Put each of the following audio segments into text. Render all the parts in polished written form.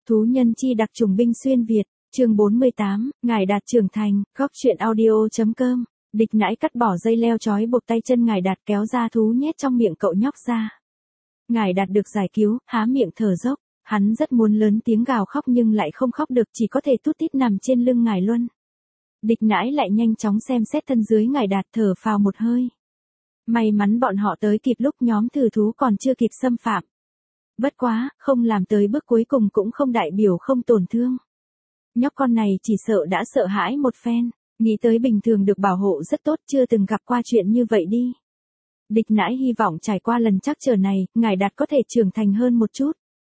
Thú nhân chi đặc trùng binh xuyên Việt, chương 48, Ngài Đạt trưởng thành, góc truyện audio.com. Địch nãi cắt bỏ dây leo trói buộc tay chân Ngài Đạt kéo ra thú nhét trong miệng cậu nhóc ra. Ngài Đạt được giải cứu, há miệng thở dốc, hắn rất muốn lớn tiếng gào khóc nhưng lại không khóc được, chỉ có thể tút tít nằm trên lưng Ngài Luân. Địch nãi lại nhanh chóng xem xét thân dưới Ngài Đạt, thở phào một hơi. May mắn bọn họ tới kịp lúc nhóm thử thú còn chưa kịp xâm phạm. Bất quá, không làm tới bước cuối cùng cũng không đại biểu không tổn thương. Nhóc con này chỉ sợ đã sợ hãi một phen, nghĩ tới bình thường được bảo hộ rất tốt, chưa từng gặp qua chuyện như vậy đi. Địch nãi hy vọng trải qua lần trắc trở này, Ngài Đạt có thể trưởng thành hơn một chút.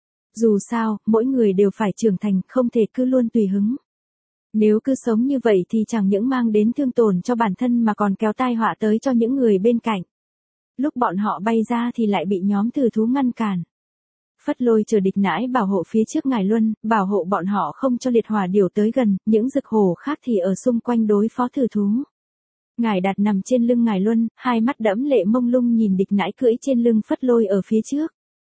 Dù sao, mỗi người đều phải trưởng thành, không thể cứ luôn tùy hứng. Nếu cứ sống như vậy thì chẳng những mang đến thương tổn cho bản thân mà còn kéo tai họa tới cho những người bên cạnh. Lúc bọn họ bay ra thì lại bị nhóm thử thú ngăn cản. Phất Lôi chờ địch nãi bảo hộ phía trước Ngài Luân, bảo hộ bọn họ không cho liệt hỏa điểu tới gần, những dực hổ khác thì ở xung quanh đối phó thử thú. Ngài Đạt nằm trên lưng Ngài Luân, hai mắt đẫm lệ mông lung nhìn địch nãi cưỡi trên lưng Phất Lôi ở phía trước.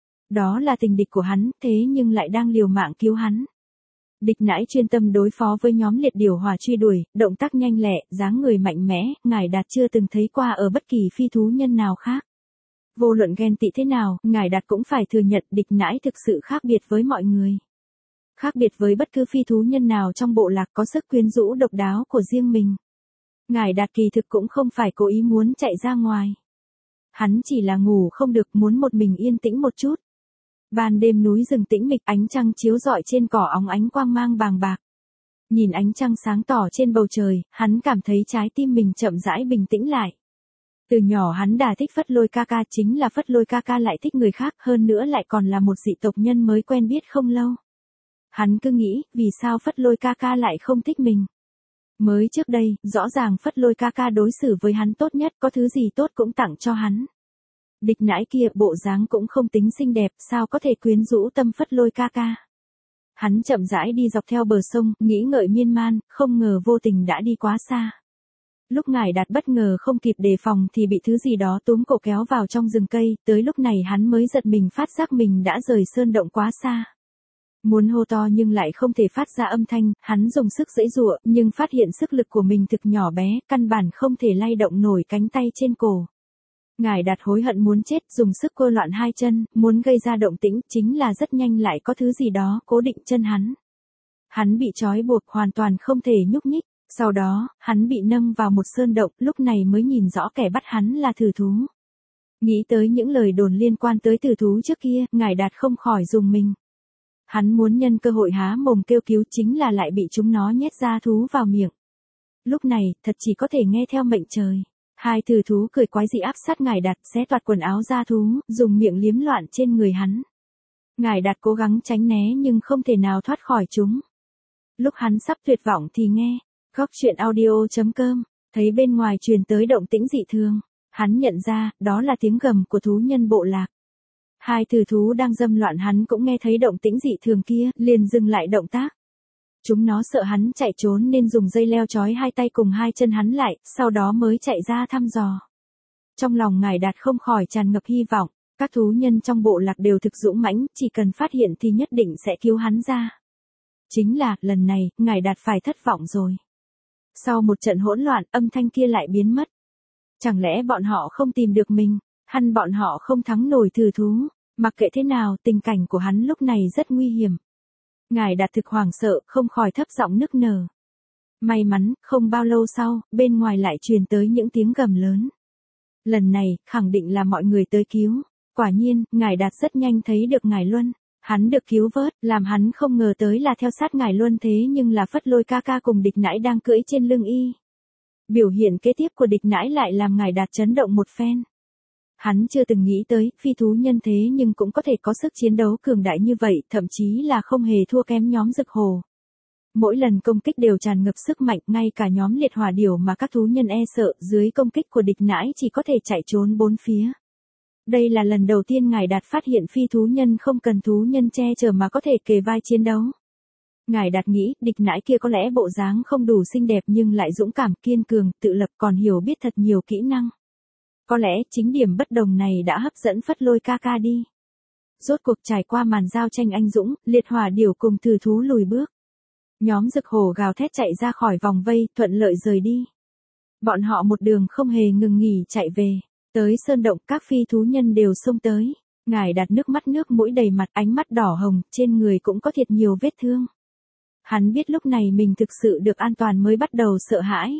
Đó là tình địch của hắn, thế nhưng lại đang liều mạng cứu hắn. Địch nãi chuyên tâm đối phó với nhóm liệt điểu hỏa truy đuổi, động tác nhanh lẹ, dáng người mạnh mẽ, Ngài Đạt chưa từng thấy qua ở bất kỳ phi thú nhân nào khác. Vô luận ghen tị thế nào, Ngài Đạt cũng phải thừa nhận địch nãi thực sự khác biệt với mọi người. Khác biệt với bất cứ phi thú nhân nào trong bộ lạc, có sức quyến rũ độc đáo của riêng mình. Ngài Đạt kỳ thực cũng không phải cố ý muốn chạy ra ngoài. Hắn chỉ là ngủ không được, muốn một mình yên tĩnh một chút. Ban đêm núi rừng tĩnh mịch, ánh trăng chiếu rọi trên cỏ óng ánh quang mang bàng bạc. Nhìn ánh trăng sáng tỏ trên bầu trời, hắn cảm thấy trái tim mình chậm rãi bình tĩnh lại. Từ nhỏ hắn đã thích Phất Lôi ca ca, chính là Phất Lôi ca ca lại thích người khác, hơn nữa lại còn là một dị tộc nhân mới quen biết không lâu. Hắn cứ nghĩ, vì sao Phất Lôi ca ca lại không thích mình? Mới trước đây, rõ ràng Phất Lôi ca ca đối xử với hắn tốt nhất, có thứ gì tốt cũng tặng cho hắn. Địch nãi kia bộ dáng cũng không tính xinh đẹp, sao có thể quyến rũ tâm Phất Lôi ca ca. Hắn chậm rãi đi dọc theo bờ sông, nghĩ ngợi miên man, không ngờ vô tình đã đi quá xa. Lúc Ngài Đạt bất ngờ không kịp đề phòng thì bị thứ gì đó túm cổ kéo vào trong rừng cây, tới lúc này hắn mới giật mình phát giác mình đã rời sơn động quá xa. Muốn hô to nhưng lại không thể phát ra âm thanh, hắn dùng sức giãy giụa, nhưng phát hiện sức lực của mình thực nhỏ bé, căn bản không thể lay động nổi cánh tay trên cổ. Ngài Đạt hối hận muốn chết, dùng sức quơ loạn hai chân, muốn gây ra động tĩnh, chính là rất nhanh lại có thứ gì đó cố định chân hắn. Hắn bị trói buộc hoàn toàn không thể nhúc nhích. Sau đó, hắn bị nâng vào một sơn động, lúc này mới nhìn rõ kẻ bắt hắn là thử thú. Nghĩ tới những lời đồn liên quan tới thử thú trước kia, Ngài Đạt không khỏi rùng mình. Hắn muốn nhân cơ hội há mồm kêu cứu, chính là lại bị chúng nó nhét ra thú vào miệng. Lúc này, thật chỉ có thể nghe theo mệnh trời. Hai thử thú cười quái dị áp sát Ngài Đạt, xé toạc quần áo ra thú, dùng miệng liếm loạn trên người hắn. Ngài Đạt cố gắng tránh né nhưng không thể nào thoát khỏi chúng. Lúc hắn sắp tuyệt vọng thì nghe góc truyện audio.com, thấy bên ngoài truyền tới động tĩnh dị thường. Hắn nhận ra, đó là tiếng gầm của thú nhân bộ lạc. Hai thử thú đang dâm loạn, hắn cũng nghe thấy động tĩnh dị thường kia, liền dừng lại động tác. Chúng nó sợ hắn chạy trốn nên dùng dây leo trói hai tay cùng hai chân hắn lại, sau đó mới chạy ra thăm dò. Trong lòng Ngài Đạt không khỏi tràn ngập hy vọng, các thú nhân trong bộ lạc đều thực dũng mãnh, chỉ cần phát hiện thì nhất định sẽ cứu hắn ra. Chính là, lần này, Ngài Đạt phải thất vọng rồi. Sau một trận hỗn loạn, âm thanh kia lại biến mất. Chẳng lẽ bọn họ không tìm được mình, hẳn bọn họ không thắng nổi thử thú. Mặc kệ thế nào, tình cảnh của hắn lúc này rất nguy hiểm. Ngài Đạt thực hoảng sợ, không khỏi thấp giọng nức nở. May mắn, không bao lâu sau, bên ngoài lại truyền tới những tiếng gầm lớn. Lần này, khẳng định là mọi người tới cứu. Quả nhiên, Ngài Đạt rất nhanh thấy được Ngài Luân. Hắn được cứu vớt, làm hắn không ngờ tới là theo sát Ngài Luân, thế nhưng là Phất Lôi ca ca cùng địch nãi đang cưỡi trên lưng y. Biểu hiện kế tiếp của địch nãi lại làm Ngài Đạt chấn động một phen. Hắn chưa từng nghĩ tới, phi thú nhân thế nhưng cũng có thể có sức chiến đấu cường đại như vậy, thậm chí là không hề thua kém nhóm dực hổ. Mỗi lần công kích đều tràn ngập sức mạnh, ngay cả nhóm liệt hỏa điểu mà các thú nhân e sợ, dưới công kích của địch nãi chỉ có thể chạy trốn bốn phía. Đây là lần đầu tiên Ngài Đạt phát hiện phi thú nhân không cần thú nhân che chở mà có thể kề vai chiến đấu. Ngài Đạt nghĩ, địch nãi kia có lẽ bộ dáng không đủ xinh đẹp nhưng lại dũng cảm, kiên cường, tự lập, còn hiểu biết thật nhiều kỹ năng. Có lẽ chính điểm bất đồng này đã hấp dẫn Phất Lôi ca ca đi. Rốt cuộc trải qua màn giao tranh anh dũng, liệt hỏa điểu cùng từ thú lùi bước. Nhóm Dực Hổ gào thét chạy ra khỏi vòng vây, thuận lợi rời đi. Bọn họ một đường không hề ngừng nghỉ chạy về. Tới sơn động, các phi thú nhân đều xông tới. Ngải Đạt nước mắt nước mũi đầy mặt, ánh mắt đỏ hồng, trên người cũng có thiệt nhiều vết thương. Hắn biết lúc này mình thực sự được an toàn mới bắt đầu sợ hãi.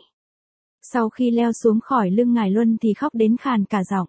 Sau khi leo xuống khỏi lưng Ngải Luân thì khóc đến khàn cả giọng.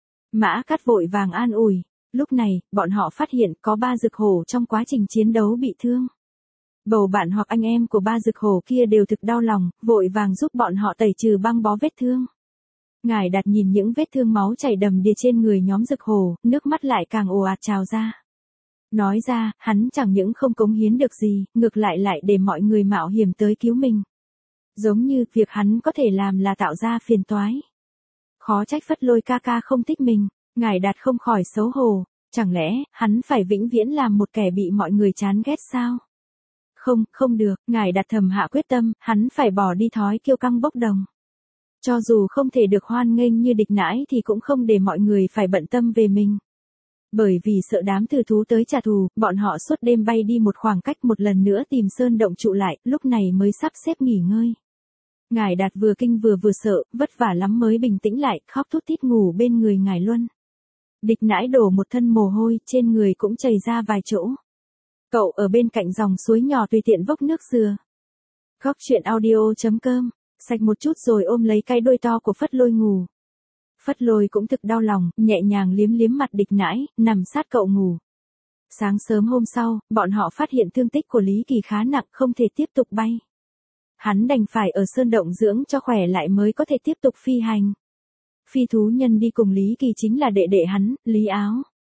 Mã Cát vội vàng an ủi. Lúc này, bọn họ phát hiện có 3 Dực Hổ trong quá trình chiến đấu bị thương. Bầu bạn hoặc anh em của 3 Dực Hổ kia đều thực đau lòng, vội vàng giúp bọn họ tẩy trừ băng bó vết thương. Ngải Đạt nhìn những vết thương máu chảy đầm đìa trên người nhóm Dực Hổ, nước mắt lại càng ồ ạt trào ra. Nói ra, hắn chẳng những không cống hiến được gì, ngược lại để mọi người mạo hiểm tới cứu mình. Giống như việc hắn có thể làm là tạo ra phiền toái. Khó trách Phất Lôi ca ca không thích mình. Ngải Đạt không khỏi xấu hổ. Chẳng lẽ, hắn phải vĩnh viễn làm một kẻ bị mọi người chán ghét sao? Không được, Ngải Đạt thầm hạ quyết tâm, hắn phải bỏ đi thói kiêu căng bốc đồng. Cho dù không thể được hoan nghênh như Địch Nãi thì cũng không để mọi người phải bận tâm về mình. Bởi vì sợ đám tử thú tới trả thù, bọn họ suốt đêm bay đi một khoảng cách một lần nữa tìm sơn động trụ lại, lúc này mới sắp xếp nghỉ ngơi. Ngải Đạt vừa kinh vừa sợ, vất vả lắm mới bình tĩnh lại, khóc thút thít ngủ bên người Ngải Luân. Địch Nãi đổ một thân mồ hôi, trên người cũng chảy ra vài chỗ. Cậu ở bên cạnh dòng suối nhỏ tùy tiện vốc nước dừa. Góc chuyện audio.com, sạch một chút rồi ôm lấy cái đuôi to của Phất Lôi ngủ. Phất Lôi cũng thực đau lòng, nhẹ nhàng liếm liếm mặt Địch Nãi, nằm sát cậu ngủ. Sáng sớm hôm sau, bọn họ phát hiện thương tích của Lý Kỳ khá nặng, không thể tiếp tục bay. Hắn đành phải ở sơn động dưỡng cho khỏe lại mới có thể tiếp tục phi hành. Phi thú nhân đi cùng Lý Kỳ chính là đệ đệ hắn, Lý Áo.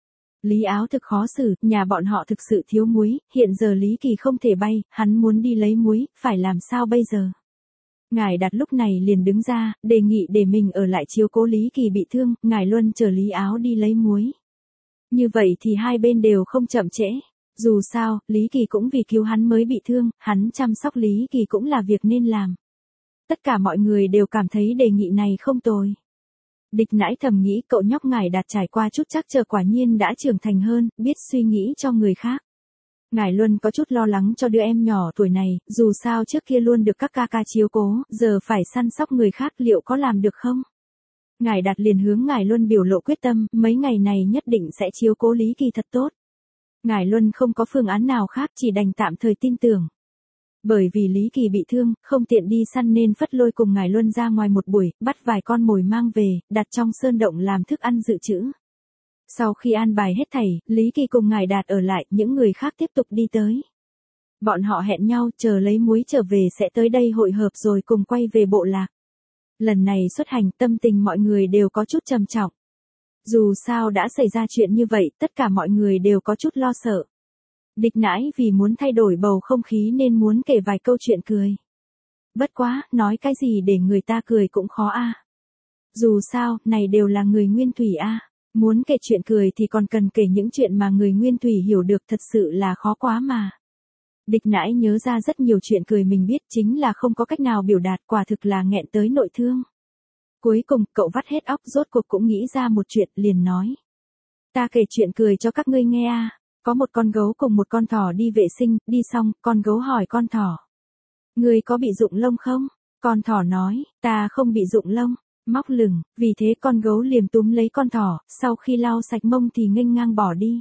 Lý Áo thực khó xử, nhà bọn họ thực sự thiếu muối, hiện giờ Lý Kỳ không thể bay, hắn muốn đi lấy muối, phải làm sao bây giờ? Ngải Đạt lúc này liền đứng ra, đề nghị để mình ở lại chiếu cố Lý Kỳ bị thương, Ngải Luân chờ Lý Áo đi lấy muối. Như vậy thì hai bên đều không chậm trễ. Dù sao, Lý Kỳ cũng vì cứu hắn mới bị thương, hắn chăm sóc Lý Kỳ cũng là việc nên làm. Tất cả mọi người đều cảm thấy đề nghị này không tồi. Địch Nãi thầm nghĩ cậu nhóc Ngải Đạt trải qua chút trắc trở quả nhiên đã trưởng thành hơn, biết suy nghĩ cho người khác. Ngải Luân có chút lo lắng cho đứa em nhỏ tuổi này, dù sao trước kia luôn được các ca ca chiếu cố, giờ phải săn sóc người khác liệu có làm được không? Ngải Đạt liền hướng Ngải Luân biểu lộ quyết tâm, mấy ngày này nhất định sẽ chiếu cố Lý Kỳ thật tốt. Ngải Luân không có phương án nào khác chỉ đành tạm thời tin tưởng. Bởi vì Lý Kỳ bị thương, không tiện đi săn nên Phất Lôi cùng Ngải Luân ra ngoài một buổi, bắt vài con mồi mang về, đặt trong sơn động làm thức ăn dự trữ. Sau khi an bài hết thảy, Lý Kỳ cùng Ngải Đạt ở lại, những người khác tiếp tục đi tới. Bọn họ hẹn nhau chờ lấy muối trở về sẽ tới đây hội hợp rồi cùng quay về bộ lạc. Lần này xuất hành tâm tình mọi người đều có chút trầm trọng. Dù sao đã xảy ra chuyện như vậy, tất cả mọi người đều có chút lo sợ. Địch Nãi vì muốn thay đổi bầu không khí nên muốn kể vài câu chuyện cười. Bất quá, nói cái gì để người ta cười cũng khó a. Dù sao, này đều là người nguyên thủy a. Muốn kể chuyện cười thì còn cần kể những chuyện mà người nguyên thủy hiểu được, thật sự là khó quá mà. Địch Nãi nhớ ra rất nhiều chuyện cười mình biết, chính là không có cách nào biểu đạt, quả thực là nghẹn tới nội thương. Cuối cùng, cậu vắt hết óc rốt cuộc cũng nghĩ ra một chuyện, liền nói. Ta kể chuyện cười cho các ngươi nghe a. Có một con gấu cùng một con thỏ đi vệ sinh, đi xong, con gấu hỏi con thỏ. Ngươi có bị rụng lông không? Con thỏ nói, ta không bị rụng lông. Móc lửng, vì thế con gấu liềm túm lấy con thỏ, sau khi lau sạch mông thì nghênh ngang bỏ đi.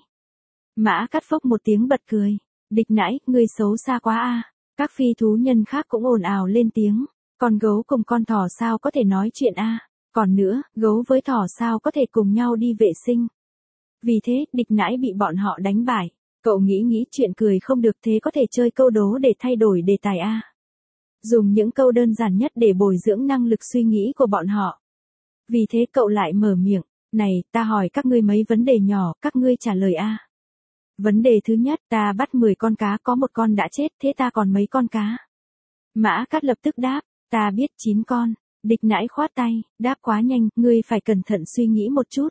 Mã Cát phốc một tiếng bật cười. Địch Nãi, ngươi xấu xa quá a. Các phi thú nhân khác cũng ồn ào lên tiếng. Con gấu cùng con thỏ sao có thể nói chuyện a? Còn nữa, gấu với thỏ sao có thể cùng nhau đi vệ sinh? Vì thế, Địch Nãi bị bọn họ đánh bại. Cậu nghĩ chuyện cười không được thế có thể chơi câu đố để thay đổi đề tài a. Dùng những câu đơn giản nhất để bồi dưỡng năng lực suy nghĩ của bọn họ. Vì thế cậu lại mở miệng, này, ta hỏi các ngươi mấy vấn đề nhỏ, các ngươi trả lời a. Vấn đề thứ nhất, ta bắt 10 con cá có một con đã chết, thế ta còn mấy con cá? Mã Cát lập tức đáp, ta biết 9 con. Địch Nãi khoát tay, đáp quá nhanh, ngươi phải cẩn thận suy nghĩ một chút.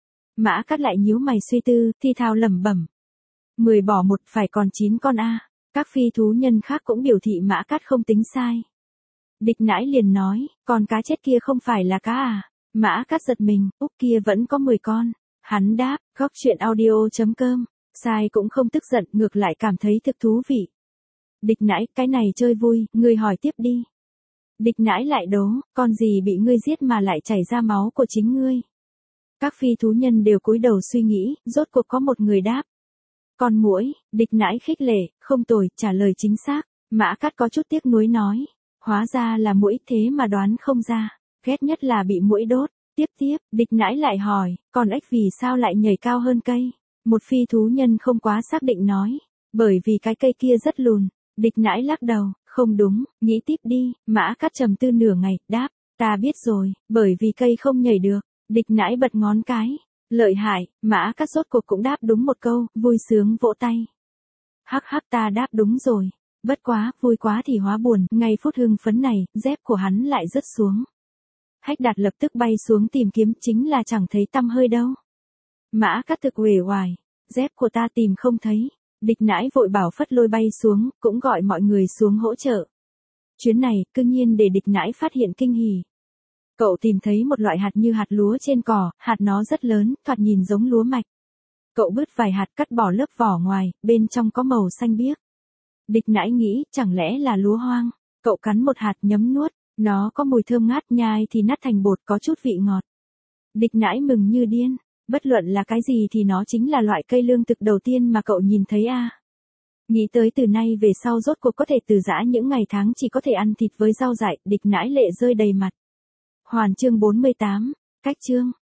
Mã Cát lại nhíu mày suy tư, thi thao lẩm bẩm. 10 bỏ 1 phải còn 9 con a. Các phi thú nhân khác cũng biểu thị Mã Cát không tính sai. Địch Nãi liền nói, con cá chết kia không phải là cá à? Mã Cát giật mình, úc kia vẫn có 10 con. Hắn đáp, góc chuyện audio.com. Sai cũng không tức giận, ngược lại cảm thấy thực thú vị. Địch nãi, cái này chơi vui, ngươi hỏi tiếp đi. Địch nãi lại đố, con gì bị ngươi giết mà lại chảy ra máu của chính ngươi? Các phi thú nhân đều cúi đầu suy nghĩ, rốt cuộc có một người đáp. Con muỗi. Địch nãi khích lệ, không tồi, trả lời chính xác. Mã Cắt có chút tiếc nuối nói. Hóa ra là muỗi, thế mà đoán không ra. Ghét nhất là bị muỗi đốt. Tiếp, địch nãi lại hỏi, con ếch vì sao lại nhảy cao hơn cây? Một phi thú nhân không quá xác định nói. Bởi vì cái cây kia rất lùn. Địch nãi lắc đầu, không đúng, nghĩ tiếp đi. Mã Cắt trầm tư nửa ngày, đáp, ta biết rồi, bởi vì cây không nhảy được. Địch nãi bật ngón cái. Lợi hại, Mã Cắt rốt cuộc cũng đáp đúng một câu, vui sướng vỗ tay. Hắc hắc, ta đáp đúng rồi. Bất quá, vui quá thì hóa buồn, ngay phút hưng phấn này, dép của hắn lại rớt xuống. Hách Đạt lập tức bay xuống tìm kiếm, chính là chẳng thấy tăm hơi đâu. Mã Cắt thực uể oải, dép của ta tìm không thấy. Địch nãi vội bảo Phất Lôi bay xuống, cũng gọi mọi người xuống hỗ trợ. Chuyến này, cư nhiên để địch nãi phát hiện kinh hỉ. Cậu tìm thấy một loại hạt như hạt lúa trên cỏ, hạt nó rất lớn, thoạt nhìn giống lúa mạch. Cậu bứt vài hạt cắt bỏ lớp vỏ ngoài, bên trong có màu xanh biếc. Địch nãi nghĩ, chẳng lẽ là lúa hoang. Cậu cắn một hạt nhấm nuốt, nó có mùi thơm ngát, nhai thì nát thành bột, có chút vị ngọt. Địch nãi mừng như điên, bất luận là cái gì thì nó chính là loại cây lương thực đầu tiên mà cậu nhìn thấy a. Nghĩ tới từ nay về sau rốt cuộc có thể từ giã những ngày tháng chỉ có thể ăn thịt với rau dại, địch nãi lệ rơi đầy mặt. Hoàn chương 48, cách chương.